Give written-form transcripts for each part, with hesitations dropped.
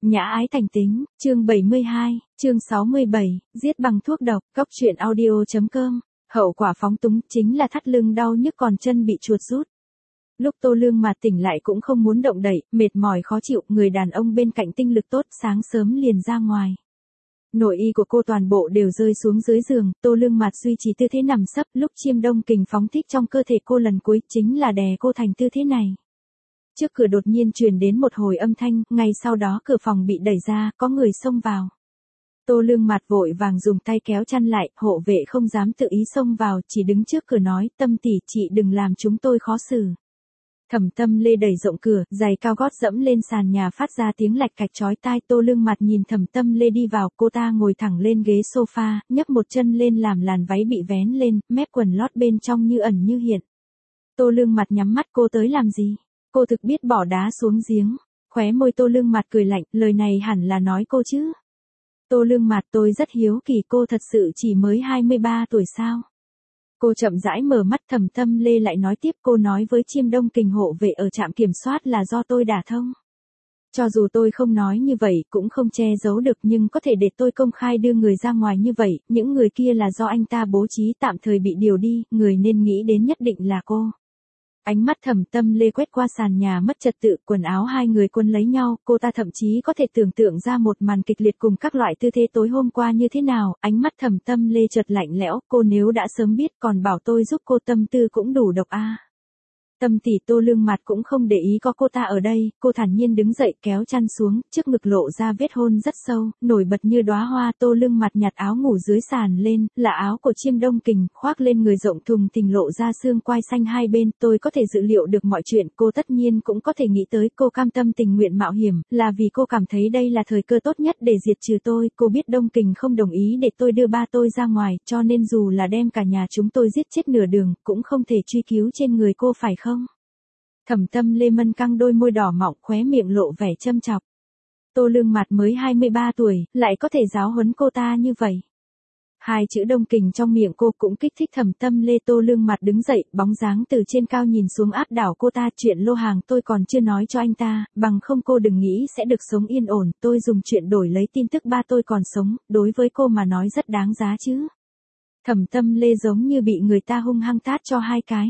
Nhã ái thành tính, chương 72, chương 67, giết bằng thuốc độc, góc truyện audio.com, hậu quả phóng túng chính là thắt lưng đau nhức còn chân bị chuột rút. Lúc Tô Lương mà tỉnh lại cũng không muốn động đậy, mệt mỏi khó chịu, người đàn ông bên cạnh tinh lực tốt, sáng sớm liền ra ngoài. Nội y của cô toàn bộ đều rơi xuống dưới giường, Tô Lương Mạt duy trì tư thế nằm sấp, lúc Chiêm Đông Kình phóng thích trong cơ thể cô lần cuối chính là đè cô thành tư thế này. Trước cửa đột nhiên truyền đến một hồi âm thanh, ngay sau đó cửa phòng bị đẩy ra, có người xông vào. Tô Lương Mạt vội vàng dùng tay kéo chăn lại, hộ vệ không dám tự ý xông vào, chỉ đứng trước cửa nói, Tâm tỷ, chị đừng làm chúng tôi khó xử. Thẩm Tâm Lê đẩy rộng cửa, giày cao gót dẫm lên sàn nhà phát ra tiếng lạch cạch chói tai. Tô Lương Mạt nhìn Thẩm Tâm Lê đi vào, cô ta ngồi thẳng lên ghế sofa, nhấc một chân lên làm làn váy bị vén lên, mép quần lót bên trong như ẩn như hiện. Tô Lương Mạt nhắm mắt, cô tới làm gì? Cô thực biết bỏ đá xuống giếng. Khóe môi Tô Lương Mạt cười lạnh, lời này hẳn là nói cô chứ. Tô Lương Mạt, tôi rất hiếu kỳ, cô thật sự chỉ mới 23 tuổi sao? Cô chậm rãi mở mắt. Thẩm Tâm Lê lại nói tiếp, cô nói với Chiêm Đông Kình hộ vệ ở trạm kiểm soát là do tôi đả thông. Cho dù tôi không nói như vậy cũng không che giấu được, nhưng có thể để tôi công khai đưa người ra ngoài như vậy, những người kia là do anh ta bố trí tạm thời bị điều đi, người nên nghĩ đến nhất định là cô. Ánh mắt Thẩm Tâm Lê quét qua sàn nhà mất trật tự, quần áo hai người quấn lấy nhau, cô ta thậm chí có thể tưởng tượng ra một màn kịch liệt cùng các loại tư thế tối hôm qua như thế nào. Ánh mắt Thẩm Tâm Lê chợt lạnh lẽo, cô nếu đã sớm biết còn bảo tôi giúp cô, tâm tư cũng đủ độc a. Tâm tỷ. Tô Lương Mạt cũng không để ý có cô ta ở đây, cô thản nhiên đứng dậy kéo chăn xuống, trước ngực lộ ra vết hôn rất sâu, nổi bật như đóa hoa. Tô Lương Mạt nhặt áo ngủ dưới sàn lên, là áo của Chiêm Đông Kình, khoác lên người rộng thùng thình lộ ra xương quai xanh hai bên. Tôi có thể dự liệu được mọi chuyện, cô tất nhiên cũng có thể nghĩ tới, cô cam tâm tình nguyện mạo hiểm, là vì cô cảm thấy đây là thời cơ tốt nhất để diệt trừ tôi. Cô biết Đông Kình không đồng ý để tôi đưa ba tôi ra ngoài, cho nên dù là đem cả nhà chúng tôi giết chết nửa đường, cũng không thể truy cứu trên người cô phải không? Thẩm Tâm Lê mân căng đôi môi đỏ mọng, khóe miệng lộ vẻ châm chọc. Tô Lương Mạt mới 23 tuổi, lại có thể giáo huấn cô ta như vậy. Hai chữ Đông Kình trong miệng cô cũng kích thích Thẩm Tâm Lê. Tô Lương Mạt đứng dậy, bóng dáng từ trên cao nhìn xuống áp đảo cô ta. Chuyện lô hàng tôi còn chưa nói cho anh ta, bằng không cô đừng nghĩ sẽ được sống yên ổn. Tôi dùng chuyện đổi lấy tin tức ba tôi còn sống, đối với cô mà nói rất đáng giá chứ. Thẩm Tâm Lê giống như bị người ta hung hăng tát cho hai cái.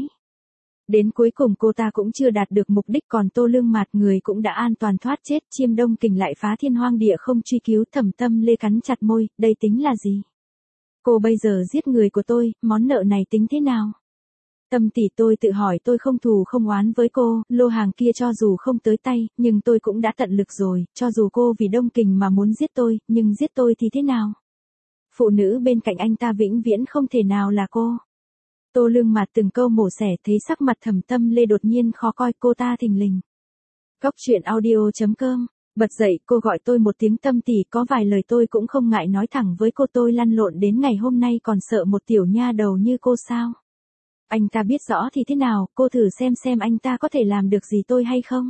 Đến cuối cùng cô ta cũng chưa đạt được mục đích, còn Tô Lương Mạt người cũng đã an toàn thoát chết. Chiêm Đông Kình lại phá thiên hoang địa không truy cứu. Thẩm Tâm Lê cắn chặt môi, đây tính là gì? Cô bây giờ giết người của tôi, món nợ này tính thế nào? Tâm tỷ, tôi tự hỏi, tôi không thù không oán với cô, lô hàng kia cho dù không tới tay, nhưng tôi cũng đã tận lực rồi, cho dù cô vì Đông Kình mà muốn giết tôi, nhưng giết tôi thì thế nào? Phụ nữ bên cạnh anh ta vĩnh viễn không thể nào là cô. Tô Lương Mạt từng câu mổ xẻ, thấy sắc mặt Thẩm Tâm Lê đột nhiên khó coi, cô ta thình lình. Góc truyện audio.com, bật dậy, cô gọi tôi một tiếng Tâm tỷ, có vài lời tôi cũng không ngại nói thẳng với cô. Tôi lăn lộn đến ngày hôm nay còn sợ một tiểu nha đầu như cô sao? Anh ta biết rõ thì thế nào, cô thử xem anh ta có thể làm được gì tôi hay không?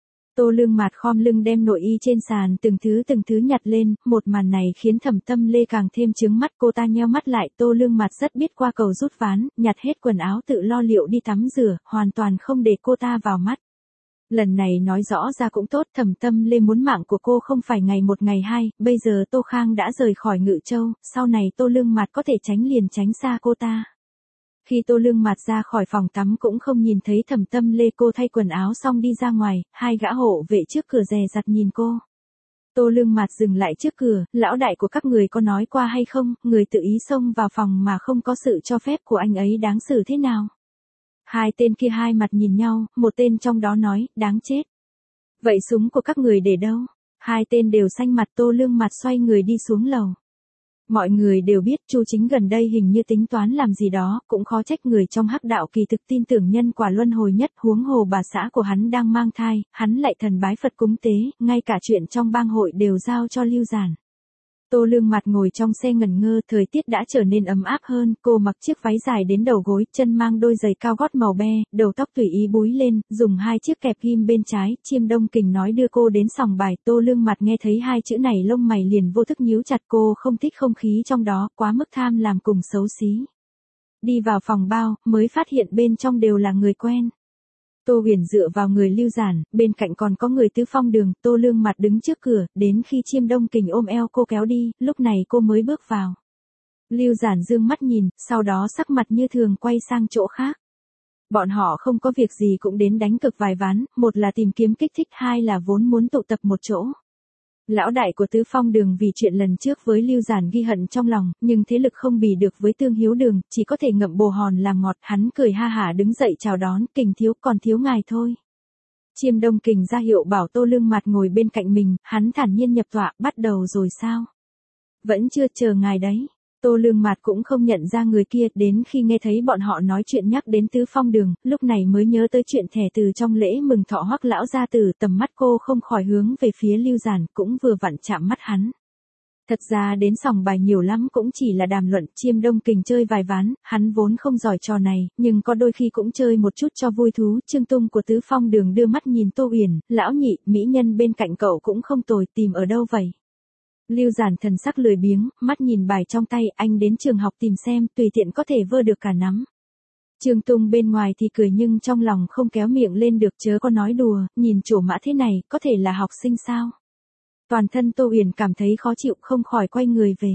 Tô Lương Mạt khom lưng đem nội y trên sàn từng thứ nhặt lên, một màn này khiến Thẩm Tâm Lê càng thêm chướng mắt. Cô ta nheo mắt lại. Tô Lương Mạt rất biết qua cầu rút ván, nhặt hết quần áo tự lo liệu đi tắm rửa, hoàn toàn không để cô ta vào mắt. Lần này nói rõ ra cũng tốt, Thẩm Tâm Lê muốn mạng của cô không phải ngày một ngày hai, bây giờ Tô Khang đã rời khỏi Ngự Châu, sau này Tô Lương Mạt có thể tránh liền tránh xa cô ta. Khi Tô Lương Mạt ra khỏi phòng tắm cũng không nhìn thấy Thẩm Tâm Lê. Cô thay quần áo xong đi ra ngoài, hai gã hộ vệ trước cửa dè dặt nhìn cô. Tô Lương Mạt dừng lại trước cửa, lão đại của các người có nói qua hay không, người tự ý xông vào phòng mà không có sự cho phép của anh ấy đáng xử thế nào? Hai tên kia hai mặt nhìn nhau, một tên trong đó nói, đáng chết. Vậy súng của các người để đâu? Hai tên đều xanh mặt. Tô Lương Mạt xoay người đi xuống lầu. Mọi người đều biết Chu Chính gần đây hình như tính toán làm gì đó, cũng khó trách người trong hắc đạo kỳ thực tin tưởng nhân quả luân hồi nhất, huống hồ bà xã của hắn đang mang thai, hắn lại thần bái Phật cúng tế, ngay cả chuyện trong bang hội đều giao cho Lưu Giản. Tô Lương Mạt ngồi trong xe ngẩn ngơ, thời tiết đã trở nên ấm áp hơn, cô mặc chiếc váy dài đến đầu gối, chân mang đôi giày cao gót màu be, đầu tóc tùy ý búi lên, dùng hai chiếc kẹp ghim bên trái. Chiêm Đông Kình nói đưa cô đến sòng bài. Tô Lương Mạt nghe thấy hai chữ này lông mày liền vô thức nhíu chặt, cô không thích không khí trong đó, quá mức tham làm cùng xấu xí. Đi vào phòng bao, mới phát hiện bên trong đều là người quen. Tô Huyền dựa vào người Lưu Giản, bên cạnh còn có người Tứ Phong Đường, Tô Lương Mặt đứng trước cửa, đến khi Chiêm Đông Kình ôm eo cô kéo đi, lúc này cô mới bước vào. Lưu Giản dương mắt nhìn, sau đó sắc mặt như thường quay sang chỗ khác. Bọn họ không có việc gì cũng đến đánh cực vài ván, một là tìm kiếm kích thích, hai là vốn muốn tụ tập một chỗ. Lão đại của Tứ Phong Đường vì chuyện lần trước với Lưu Giản ghi hận trong lòng, nhưng thế lực không bì được với Tương Hiếu Đường, chỉ có thể ngậm bồ hòn làm ngọt, hắn cười ha hả đứng dậy chào đón, Kình thiếu còn thiếu ngài thôi. Chiêm Đông Kình ra hiệu bảo Tô Lương Mặt ngồi bên cạnh mình, hắn thản nhiên nhập tọa, bắt đầu rồi sao? Vẫn chưa, chờ ngài đấy. Tô Lương Mạt cũng không nhận ra người kia, đến khi nghe thấy bọn họ nói chuyện nhắc đến Tứ Phong Đường, lúc này mới nhớ tới chuyện thẻ từ trong lễ mừng thọ Hoắc lão gia tử, tầm mắt cô không khỏi hướng về phía Lưu Giản, cũng vừa vặn chạm mắt hắn. Thật ra đến sòng bài nhiều lắm cũng chỉ là đàm luận, Chiêm Đông Kình chơi vài ván, hắn vốn không giỏi trò này, nhưng có đôi khi cũng chơi một chút cho vui thú. Trương Tung của Tứ Phong Đường đưa mắt nhìn Tô Uyển, lão nhị, mỹ nhân bên cạnh cậu cũng không tồi, tìm ở đâu vậy? Lưu Giản thần sắc lười biếng, mắt nhìn bài trong tay, anh đến trường học tìm xem, tùy tiện có thể vơ được cả nắm. Trương Tung bên ngoài thì cười nhưng trong lòng không kéo miệng lên được, chớ có nói đùa, nhìn trổ mã thế này, có thể là học sinh sao? Toàn thân Tô Uyển cảm thấy khó chịu, không khỏi quay người về.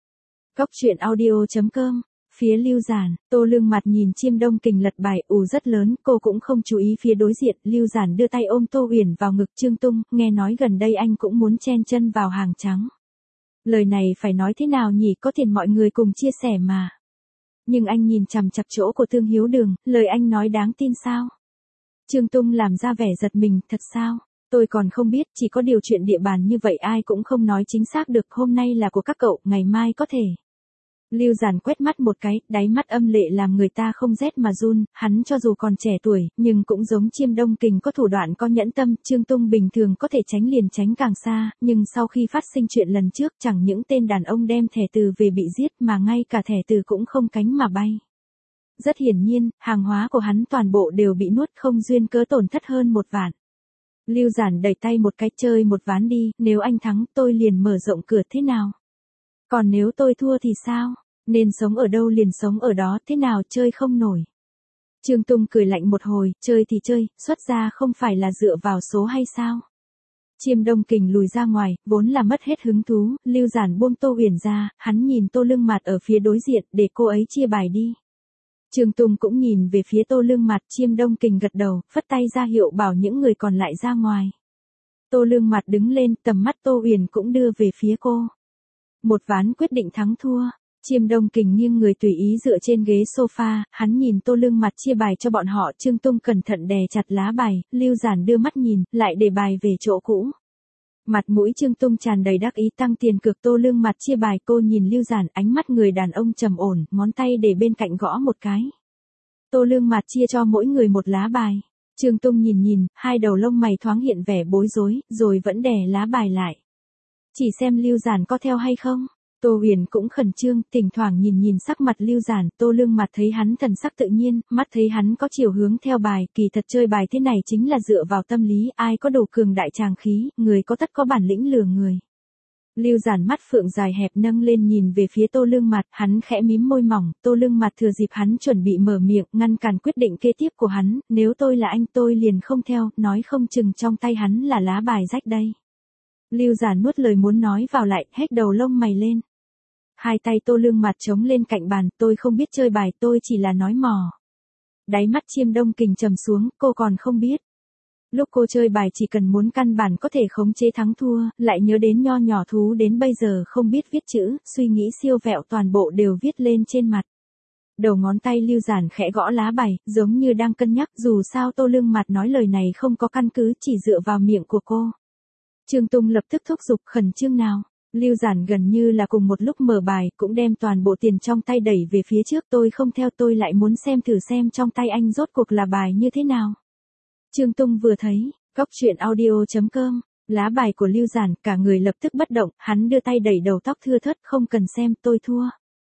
Góc truyện audio.com. Phía Lưu Giản, Tô Lương Mặt nhìn Chiêm Đông Kình lật bài rất lớn, cô cũng không chú ý phía đối diện. Lưu Giản đưa tay ôm Tô Uyển vào ngực. Trương Tung, nghe nói gần đây anh cũng muốn chen chân vào hàng trắng. Lời này phải nói thế nào nhỉ, có tiền mọi người cùng chia sẻ mà. Nhưng anh nhìn chằm chằm chỗ của Tương Hiếu Đường, lời anh nói đáng tin sao? Trương Tung làm ra vẻ giật mình, thật sao? Tôi còn không biết, chỉ có điều chuyện địa bàn như vậy ai cũng không nói chính xác được, hôm nay là của các cậu, ngày mai có thể. Lưu Giản quét mắt một cái, đáy mắt âm lệ làm người ta không rét mà run, hắn cho dù còn trẻ tuổi, nhưng cũng giống Chiêm Đông Kình có thủ đoạn có nhẫn tâm. Trương Tung bình thường có thể tránh liền tránh càng xa, nhưng sau khi phát sinh chuyện lần trước, chẳng những tên đàn ông đem thẻ từ về bị giết mà ngay cả thẻ từ cũng không cánh mà bay. Rất hiển nhiên, hàng hóa của hắn toàn bộ đều bị nuốt, không duyên cớ tổn thất hơn 1 vạn. Lưu Giản đẩy tay một cái, chơi một ván đi, nếu anh thắng tôi liền mở rộng cửa, thế nào? Còn nếu tôi thua thì sao? Nên sống ở đâu liền sống ở đó, thế nào, chơi không nổi. Trương Tung cười lạnh một hồi, chơi thì chơi, xuất ra không phải là dựa vào số hay sao? Chiêm Đông Kình lùi ra ngoài, vốn là mất hết hứng thú. Lưu Giản buông Tô Uyển ra, hắn nhìn Tô Lương Mặt ở phía đối diện, để cô ấy chia bài đi. Trương Tung cũng nhìn về phía Tô Lương Mặt. Chiêm Đông Kình gật đầu, phất tay ra hiệu bảo những người còn lại ra ngoài. Tô Lương Mặt đứng lên, tầm mắt Tô Uyển cũng đưa về phía cô. Một ván quyết định thắng thua. Chiêm Đông Kình nghiêng người tùy ý dựa trên ghế sofa, hắn nhìn Tô Lương Mặt chia bài cho bọn họ. Trương Tung cẩn thận đè chặt lá bài, Lưu Giản đưa mắt nhìn, lại để bài về chỗ cũ. Mặt mũi Trương Tung tràn đầy đắc ý, tăng tiền cược. Tô Lương Mặt chia bài, cô nhìn Lưu Giản, ánh mắt người đàn ông trầm ổn, ngón tay để bên cạnh gõ một cái. Tô Lương Mặt chia cho mỗi người một lá bài. Trương Tung nhìn, hai đầu lông mày thoáng hiện vẻ bối rối, rồi vẫn đè lá bài lại. Chỉ xem Lưu Giản có theo hay không. Tô Huyền cũng khẩn trương, thỉnh thoảng nhìn sắc mặt Lưu Giản. Tô Lương Mặt thấy hắn thần sắc tự nhiên, mắt thấy hắn có chiều hướng theo bài, kỳ thật chơi bài thế này chính là dựa vào tâm lý, ai có đủ cường đại tràng khí, người có tất có bản lĩnh lừa người. Lưu Giản mắt phượng dài hẹp nâng lên nhìn về phía Tô Lương Mặt, hắn khẽ mím môi mỏng. Tô Lương Mặt thừa dịp hắn chuẩn bị mở miệng, ngăn cản quyết định kế tiếp của hắn, nếu tôi là anh tôi liền không theo, nói không chừng trong tay hắn là lá bài rách đây. Lưu Giản nuốt lời muốn nói vào lại, hét đầu lông mày lên. Hai tay Tô Lương Mặt chống lên cạnh bàn, tôi không biết chơi bài, tôi chỉ là nói mò. Đáy mắt Chiêm Đông Kình trầm xuống, cô còn không biết. Lúc cô chơi bài chỉ cần muốn căn bản có thể khống chế thắng thua, lại nhớ đến nho nhỏ thú đến bây giờ không biết viết chữ, suy nghĩ siêu vẹo toàn bộ đều viết lên trên mặt. Đầu ngón tay Lưu Giản khẽ gõ lá bài, giống như đang cân nhắc, dù sao Tô Lương Mặt nói lời này không có căn cứ, chỉ dựa vào miệng của cô. Trương Tung lập tức thúc giục, khẩn trương nào. Lưu Giản gần như là cùng một lúc mở bài, cũng đem toàn bộ tiền trong tay đẩy về phía trước. Tôi không theo, tôi lại muốn xem thử xem trong tay anh rốt cuộc là bài như thế nào. Trương Tung vừa thấy, góc truyện audio.com, lá bài của Lưu Giản, cả người lập tức bất động, hắn đưa tay đẩy đầu tóc thưa thớt, không cần xem, tôi thua.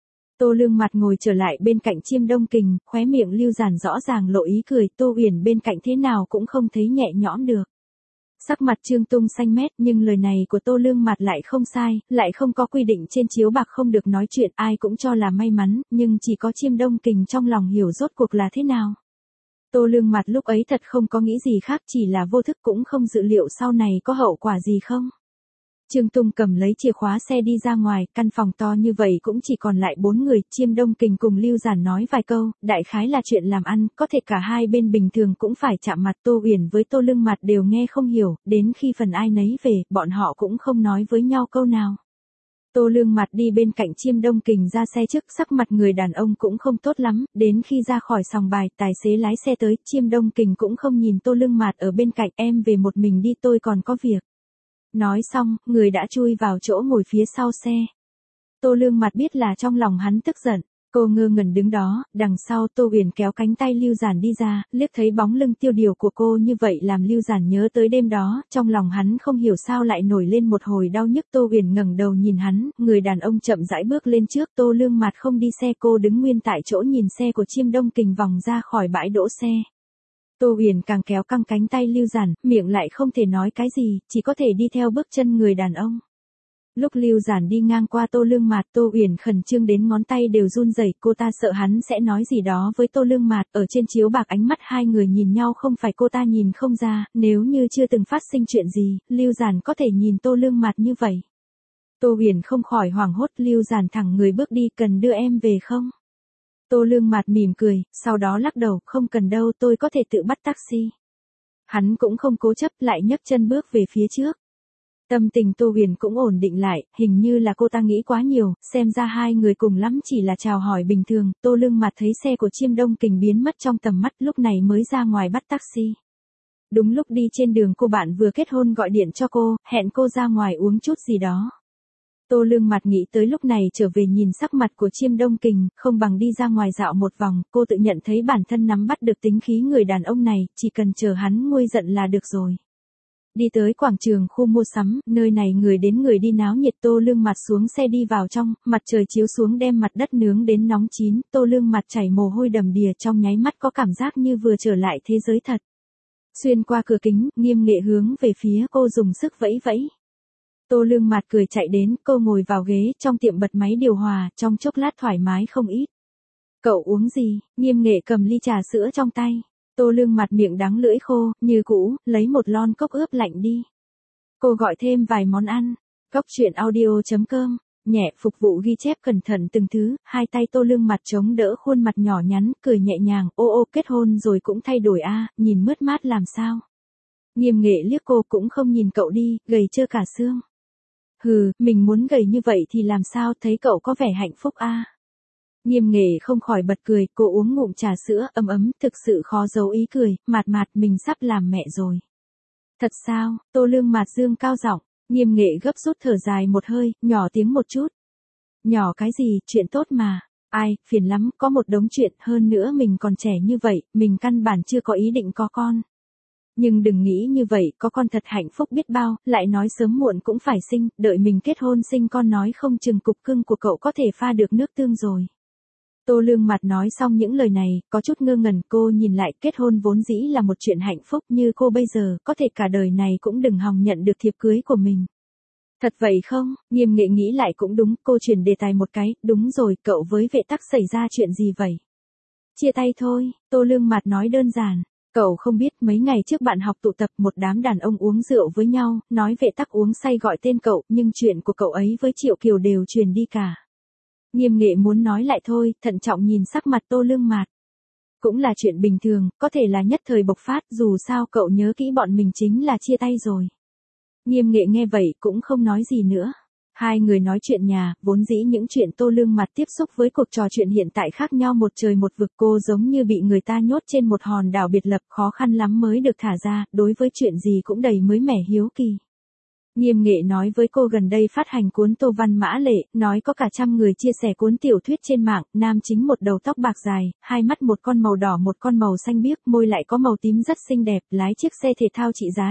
Tô Lương Mặt ngồi trở lại bên cạnh Chiêm Đông Kình, khóe miệng Lưu Giản rõ ràng lộ ý cười. Tô Uyển bên cạnh thế nào cũng không thấy nhẹ nhõm được. Sắc mặt Trương Tung xanh mét, nhưng lời này của Tô Lương Mặt lại không sai, lại không có quy định trên chiếu bạc không được nói chuyện, ai cũng cho là may mắn, nhưng chỉ có Chiêm Đông Kình trong lòng hiểu rốt cuộc là thế nào. Tô Lương Mặt lúc ấy thật không có nghĩ gì khác, chỉ là vô thức cũng không dự liệu sau này có hậu quả gì không. Trương Tung cầm lấy chìa khóa xe đi ra ngoài, căn phòng to như vậy cũng chỉ còn lại 4 người, Chiêm Đông Kình cùng Lưu Giản nói vài câu, đại khái là chuyện làm ăn, có thể cả hai bên bình thường cũng phải chạm mặt. Tô Uyển với Tô Lương Mặt đều nghe không hiểu, đến khi phần ai nấy về, bọn họ cũng không nói với nhau câu nào. Tô Lương Mặt đi bên cạnh Chiêm Đông Kình ra xe trước, sắc mặt người đàn ông cũng không tốt lắm, đến khi ra khỏi sòng bài, tài xế lái xe tới, Chiêm Đông Kình cũng không nhìn Tô Lương Mặt ở bên cạnh, em về một mình đi, tôi còn có việc. Nói xong, người đã chui vào chỗ ngồi phía sau xe. Tô Lương Mặt biết là trong lòng hắn tức giận, cô ngơ ngẩn đứng đó, đằng sau Tô Uyển kéo cánh tay Lưu Giản đi ra, liếc thấy bóng lưng tiêu điều của cô như vậy làm Lưu Giản nhớ tới đêm đó, trong lòng hắn không hiểu sao lại nổi lên một hồi đau nhức. Tô Uyển ngẩng đầu nhìn hắn, người đàn ông chậm rãi bước lên trước, Tô Lương Mặt không đi xe, cô đứng nguyên tại chỗ nhìn xe của Chiêm Đông Kình vòng ra khỏi bãi đỗ xe. Tô Uyển càng kéo căng cánh tay Lưu Giản, miệng lại không thể nói cái gì, chỉ có thể đi theo bước chân người đàn ông. Lúc Lưu Giản đi ngang qua Tô Lương Mạt, Tô Uyển khẩn trương đến ngón tay đều run rẩy, cô ta sợ hắn sẽ nói gì đó với Tô Lương Mạt. Ở trên chiếu bạc ánh mắt hai người nhìn nhau, không phải cô ta nhìn không ra, nếu như chưa từng phát sinh chuyện gì, Lưu Giản có thể nhìn Tô Lương Mạt như vậy. Tô Uyển không khỏi hoảng hốt, Lưu Giản thẳng người bước đi, cần đưa em về không? Tô Lương Mạt mỉm cười, sau đó lắc đầu, không cần đâu, tôi có thể tự bắt taxi. Hắn cũng không cố chấp, lại nhấc chân bước về phía trước. Tâm tình Tô Uyển cũng ổn định lại, hình như là cô ta nghĩ quá nhiều, xem ra hai người cùng lắm chỉ là chào hỏi bình thường. Tô Lương Mạt thấy xe của Chiêm Đông Kình biến mất trong tầm mắt, lúc này mới ra ngoài bắt taxi. Đúng lúc đi trên đường, cô bạn vừa kết hôn gọi điện cho cô, hẹn cô ra ngoài uống chút gì đó. Tô Lương Mạt nghĩ tới lúc này trở về nhìn sắc mặt của Chiêm Đông Kình, không bằng đi ra ngoài dạo một vòng, cô tự nhận thấy bản thân nắm bắt được tính khí người đàn ông này, chỉ cần chờ hắn nguôi giận là được rồi. Đi tới quảng trường khu mua sắm, nơi này người đến người đi náo nhiệt. Tô Lương Mạt xuống xe đi vào trong, mặt trời chiếu xuống đem mặt đất nướng đến nóng chín, Tô Lương Mạt chảy mồ hôi đầm đìa, trong nháy mắt có cảm giác như vừa trở lại thế giới thật. Xuyên qua cửa kính, Nghiêm Nghệ hướng về phía cô dùng sức vẫy vẫy. Tô Lương Mạt cười chạy đến, cô ngồi vào ghế trong tiệm bật máy điều hòa, trong chốc lát thoải mái không ít. Cậu uống gì? Nghiêm Nghệ cầm ly trà sữa trong tay. Tô Lương Mạt miệng đắng lưỡi khô, như cũ, lấy một lon cốc ướp lạnh đi. Cô gọi thêm vài món ăn. Cốc truyện audio.com, nhẹ phục vụ ghi chép cẩn thận từng thứ, hai tay Tô Lương Mạt chống đỡ khuôn mặt nhỏ nhắn, cười nhẹ nhàng, ô ô kết hôn rồi cũng thay đổi a, nhìn mướt mát làm sao. Nghiêm Nghệ liếc cô, cũng không nhìn cậu đi, gầy trơ cả xương. Hừ, mình muốn gầy như vậy thì làm sao, thấy cậu có vẻ hạnh phúc a. Nghiêm Nghệ không khỏi bật cười, cô uống ngụm trà sữa ấm ấm, thực sự khó giấu ý cười, Mạt Mạt mình sắp làm mẹ rồi. Thật sao? Tô Lương Mạt dương cao giọng. Nghiêm Nghệ gấp rút thở dài một hơi, nhỏ tiếng một chút. Nhỏ cái gì, chuyện tốt mà. Ai, phiền lắm, có một đống chuyện, hơn nữa mình còn trẻ như vậy, mình căn bản chưa có ý định có con. Nhưng đừng nghĩ như vậy, có con thật hạnh phúc biết bao, lại nói sớm muộn cũng phải sinh, đợi mình kết hôn sinh con nói không chừng cục cưng của cậu có thể pha được nước tương rồi. Tô Lương Mạt nói xong những lời này, có chút ngơ ngẩn, cô nhìn lại, kết hôn vốn dĩ là một chuyện hạnh phúc, như cô bây giờ, có thể cả đời này cũng đừng hòng nhận được thiệp cưới của mình. Thật vậy không? Nghiêm Nghệ nghĩ lại cũng đúng, cô chuyển đề tài một cái, đúng rồi, cậu với Vệ Tắc xảy ra chuyện gì vậy? Chia tay thôi, Tô Lương Mạt nói đơn giản. Cậu không biết, mấy ngày trước bạn học tụ tập, một đám đàn ông uống rượu với nhau, nói Vệ Tắc uống say gọi tên cậu, nhưng chuyện của cậu ấy với Triệu Kiều đều truyền đi cả. Nghiêm Nghệ muốn nói lại thôi, thận trọng nhìn sắc mặt Tô Lương Mạt. Cũng là chuyện bình thường, có thể là nhất thời bộc phát, dù sao cậu nhớ kỹ bọn mình chính là chia tay rồi. Nghiêm Nghệ nghe vậy cũng không nói gì nữa. Hai người nói chuyện nhà, vốn dĩ những chuyện Tô Lương Mạt tiếp xúc với cuộc trò chuyện hiện tại khác nhau một trời một vực, cô giống như bị người ta nhốt trên một hòn đảo biệt lập, khó khăn lắm mới được thả ra, đối với chuyện gì cũng đầy mới mẻ hiếu kỳ. Nghiêm Nghệ nói với cô gần đây phát hành cuốn Tô Văn Mã Lệ, nói có cả 100 người chia sẻ cuốn tiểu thuyết trên mạng, nam chính một đầu tóc bạc dài, hai mắt một con màu đỏ một con màu xanh biếc, môi lại có màu tím rất xinh đẹp, lái chiếc xe thể thao trị giá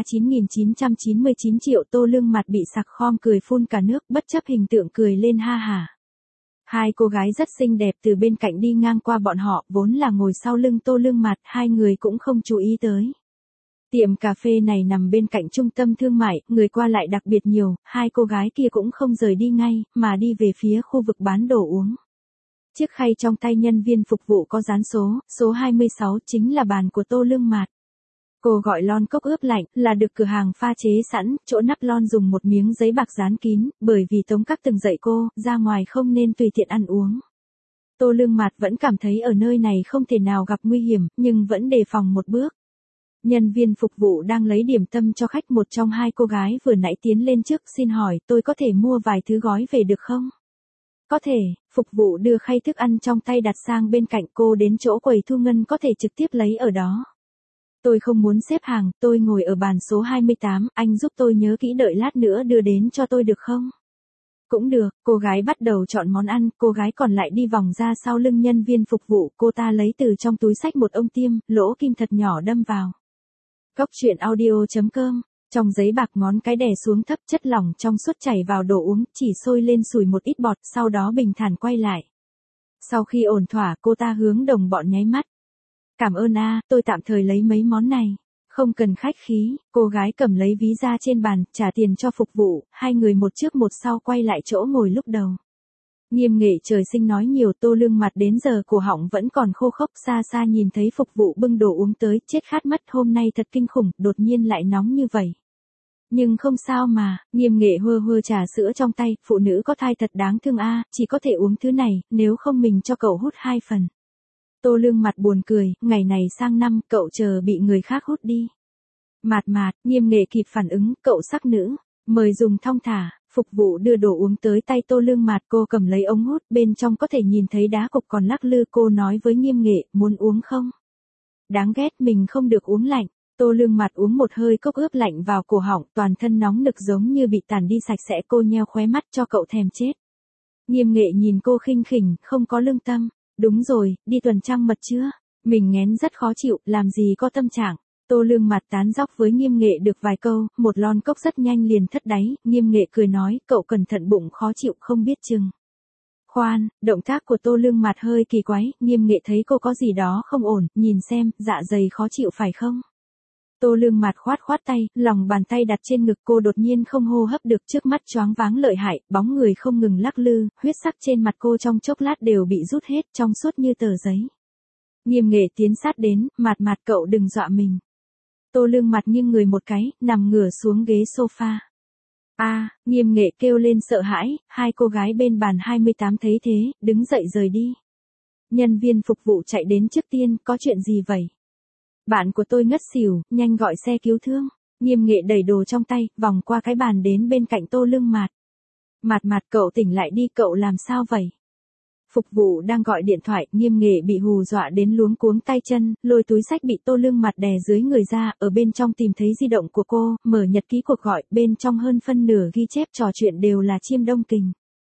9.999 triệu. Tô Lương Mạt bị sặc khom cười phun cả nước, bất chấp hình tượng cười lên ha hả. Hai cô gái rất xinh đẹp từ bên cạnh đi ngang qua bọn họ, vốn là ngồi sau lưng Tô Lương Mạt, hai người cũng không chú ý tới. Tiệm cà phê này nằm bên cạnh trung tâm thương mại, người qua lại đặc biệt nhiều, hai cô gái kia cũng không rời đi ngay, mà đi về phía khu vực bán đồ uống. Chiếc khay trong tay nhân viên phục vụ có dán số 26 chính là bàn của Tô Lương Mạt. Cô gọi lon cốc ướp lạnh là được cửa hàng pha chế sẵn, chỗ nắp lon dùng một miếng giấy bạc dán kín, bởi vì Tống Các từng dạy cô, ra ngoài không nên tùy tiện ăn uống. Tô Lương Mạt vẫn cảm thấy ở nơi này không thể nào gặp nguy hiểm, nhưng vẫn đề phòng một bước. Nhân viên phục vụ đang lấy điểm tâm cho khách, một trong hai cô gái vừa nãy tiến lên trước, xin hỏi tôi có thể mua vài thứ gói về được không? Có thể, phục vụ đưa khay thức ăn trong tay đặt sang bên cạnh, cô đến chỗ quầy thu ngân có thể trực tiếp lấy ở đó. Tôi không muốn xếp hàng, tôi ngồi ở bàn số 28, anh giúp tôi nhớ kỹ đợi lát nữa đưa đến cho tôi được không? Cũng được, cô gái bắt đầu chọn món ăn, cô gái còn lại đi vòng ra sau lưng nhân viên phục vụ, cô ta lấy từ trong túi xách một ông tiêm, lỗ kim thật nhỏ đâm vào. Cốc truyện audio.com, trong giấy bạc ngón cái đè xuống thấp, chất lỏng trong suốt chảy vào đồ uống, chỉ sôi lên sủi một ít bọt, sau đó bình thản quay lại. Sau khi ổn thỏa, cô ta hướng đồng bọn nháy mắt. Cảm ơn tôi tạm thời lấy mấy món này. Không cần khách khí, cô gái cầm lấy ví ra trên bàn, trả tiền cho phục vụ, hai người một trước một sau quay lại chỗ ngồi lúc đầu. Nghiêm Nghệ trời sinh nói nhiều, Tô Lương Mạt đến giờ cổ họng vẫn còn khô khốc, xa xa nhìn thấy phục vụ bưng đồ uống tới, chết khát mất, hôm nay thật kinh khủng, đột nhiên lại nóng như vậy. Nhưng không sao mà, Nghiêm Nghệ hơ trà sữa trong tay, phụ nữ có thai thật đáng thương chỉ có thể uống thứ này, nếu không mình cho cậu hút 2 phần. Tô Lương Mạt buồn cười, ngày này sang năm, cậu chờ bị người khác hút đi. Mạt, Nghiêm Nghệ kịp phản ứng, cậu sắc nữ, mời dùng thong thả, phục vụ đưa đồ uống tới tay Tô Lương Mạt, cô cầm lấy ống hút, bên trong có thể nhìn thấy đá cục còn lắc lư, cô nói với Nghiêm Nghệ, muốn uống không? Đáng ghét, mình không được uống lạnh. Tô Lương Mạt uống một hơi cốc ướp lạnh vào cổ họng, toàn thân nóng nực giống như bị tàn đi sạch sẽ, cô nheo khóe mắt cho cậu thèm chết. Nghiêm Nghệ nhìn cô khinh khỉnh, không có lương tâm. Đúng rồi, đi tuần trăng mật chưa? Mình ngén rất khó chịu, làm gì có tâm trạng. Tô Lương Mạt tán dóc với Nghiêm Nghệ được vài câu, một lon cốc rất nhanh liền thất đáy, Nghiêm Nghệ cười nói, cậu cẩn thận, bụng khó chịu không biết chừng. Khoan, động tác của Tô Lương Mạt hơi kỳ quái, Nghiêm Nghệ thấy cô có gì đó không ổn, nhìn xem, dạ dày khó chịu phải không? Tô Lương Mạt khoát tay, lòng bàn tay đặt trên ngực, cô đột nhiên không hô hấp được, trước mắt choáng váng lợi hại, bóng người không ngừng lắc lư, huyết sắc trên mặt cô trong chốc lát đều bị rút hết, trong suốt như tờ giấy. Nghiêm Nghệ tiến sát đến, Mạt cậu đừng dọa mình. Tô Lương Mạt nghiêng người một cái, nằm ngửa xuống ghế sofa. Nghiêm Nghệ kêu lên sợ hãi, hai cô gái bên bàn 28 thấy thế, đứng dậy rời đi. Nhân viên phục vụ chạy đến trước tiên, có chuyện gì vậy? Bạn của tôi ngất xỉu, nhanh gọi xe cứu thương. Nghiêm Nghệ đẩy đồ trong tay, vòng qua cái bàn đến bên cạnh Tô Lương Mạt. Mạt, cậu tỉnh lại đi, cậu làm sao vậy? Phục vụ đang gọi điện thoại, Nghiêm Nghệ bị hù dọa đến luống cuống tay chân, lôi túi xách bị Tô Lương Mạt đè dưới người ra, ở bên trong tìm thấy di động của cô, mở nhật ký cuộc gọi, bên trong hơn phân nửa ghi chép trò chuyện đều là Chiêm Đông Kình.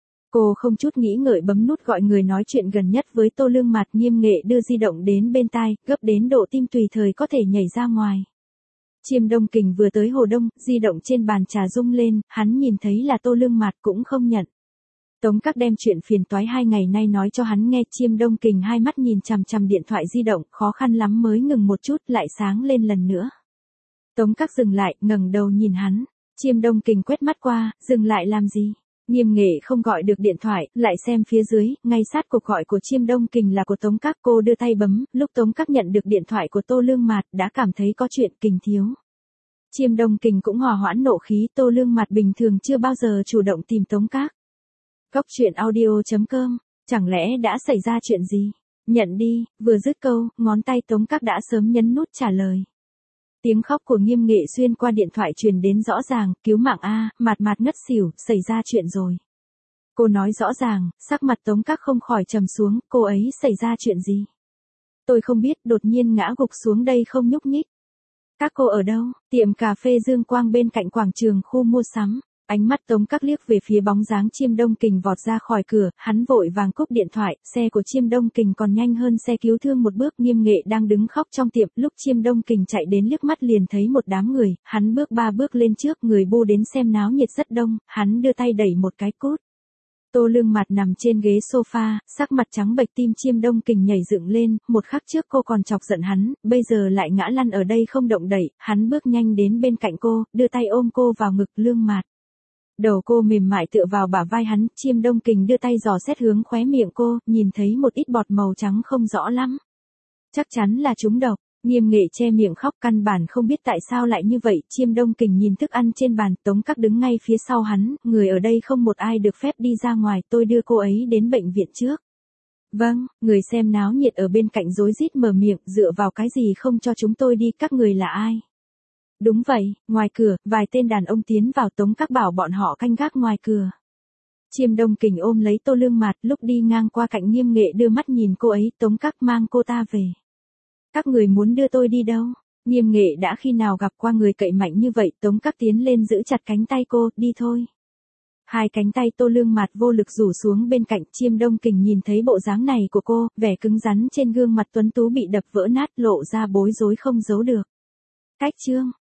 Cô không chút nghĩ ngợi bấm nút gọi người nói chuyện gần nhất với Tô Lương Mạt. Nghiêm Nghệ đưa di động đến bên tai, gấp đến độ tim tùy thời có thể nhảy ra ngoài. Chiêm Đông Kình vừa tới Hồ Đông, di động trên bàn trà rung lên, hắn nhìn thấy là Tô Lương Mạt cũng không nhận. Tống Các đem chuyện phiền toái 2 ngày nay nói cho hắn nghe, Chiêm Đông Kình hai mắt nhìn chằm chằm điện thoại di động, khó khăn lắm mới ngừng một chút, lại sáng lên lần nữa. Tống Các dừng lại, ngẩng đầu nhìn hắn. Chiêm Đông Kình quét mắt qua, dừng lại làm gì? Nghiêm Nghệ không gọi được điện thoại, lại xem phía dưới, ngay sát cuộc gọi của Chiêm Đông Kình là của Tống Các, cô đưa tay bấm, lúc Tống Các nhận được điện thoại của Tô Lương Mạt, đã cảm thấy có chuyện, Kình thiếu. Chiêm Đông Kình cũng hòa hoãn nộ khí, Tô Lương Mạt bình thường chưa bao giờ chủ động tìm Tống Các. Cốc truyện audio.com, chẳng lẽ đã xảy ra chuyện gì? Nhận đi, vừa dứt câu, ngón tay Tống Các đã sớm nhấn nút trả lời. Tiếng khóc của Nghiêm Nghệ xuyên qua điện thoại truyền đến rõ ràng, cứu mạng Mạt ngất xỉu, xảy ra chuyện rồi. Cô nói rõ ràng, sắc mặt Tống Các không khỏi trầm xuống, cô ấy xảy ra chuyện gì? Tôi không biết, đột nhiên ngã gục xuống đây không nhúc nhích. Các cô ở đâu? Tiệm cà phê Dương Quang bên cạnh quảng trường khu mua sắm. Ánh mắt Tống Các liếc về phía bóng dáng Chiêm Đông Kình vọt ra khỏi cửa, hắn vội vàng cúp điện thoại, xe của Chiêm Đông Kình còn nhanh hơn xe cứu thương một bước. Nghiêm Nghệ đang đứng khóc trong tiệm, lúc Chiêm Đông Kình chạy đến liếc mắt liền thấy một đám người, hắn bước 3 bước lên trước, người bu đến xem náo nhiệt rất đông, hắn đưa tay đẩy một cái cút. Tô Lương Mạt nằm trên ghế sofa, sắc mặt trắng bệch, tim Chiêm Đông Kình nhảy dựng lên, một khắc trước cô còn chọc giận hắn, bây giờ lại ngã lăn ở đây không động đậy, hắn bước nhanh đến bên cạnh cô, đưa tay ôm cô vào ngực. Lương Mạt. Đầu cô mềm mại tựa vào bả vai hắn, Chiêm Đông Kình đưa tay dò xét hướng khóe miệng cô, nhìn thấy một ít bọt màu trắng không rõ lắm. Chắc chắn là trúng độc. Nghiêm Nghệ che miệng khóc, căn bản không biết tại sao lại như vậy. Chiêm Đông Kình nhìn thức ăn trên bàn, Tống Các đứng ngay phía sau hắn, người ở đây không một ai được phép đi ra ngoài, tôi đưa cô ấy đến bệnh viện trước. Vâng, người xem náo nhiệt ở bên cạnh rối rít mở miệng, dựa vào cái gì không cho chúng tôi đi, các người là ai? Đúng vậy, ngoài cửa, vài tên đàn ông tiến vào, Tống Các bảo bọn họ canh gác ngoài cửa. Chiêm Đông Kình ôm lấy Tô Lương Mạt, lúc đi ngang qua cạnh Nghiêm Nghệ đưa mắt nhìn cô ấy, Tống Các mang cô ta về. Các người muốn đưa tôi đi đâu? Nghiêm Nghệ đã khi nào gặp qua người cậy mạnh như vậy, Tống Các tiến lên giữ chặt cánh tay cô, đi thôi. Hai cánh tay Tô Lương Mạt vô lực rủ xuống bên cạnh. Chiêm Đông Kình nhìn thấy bộ dáng này của cô, vẻ cứng rắn trên gương mặt tuấn tú bị đập vỡ nát, lộ ra bối rối không giấu được. Cách chương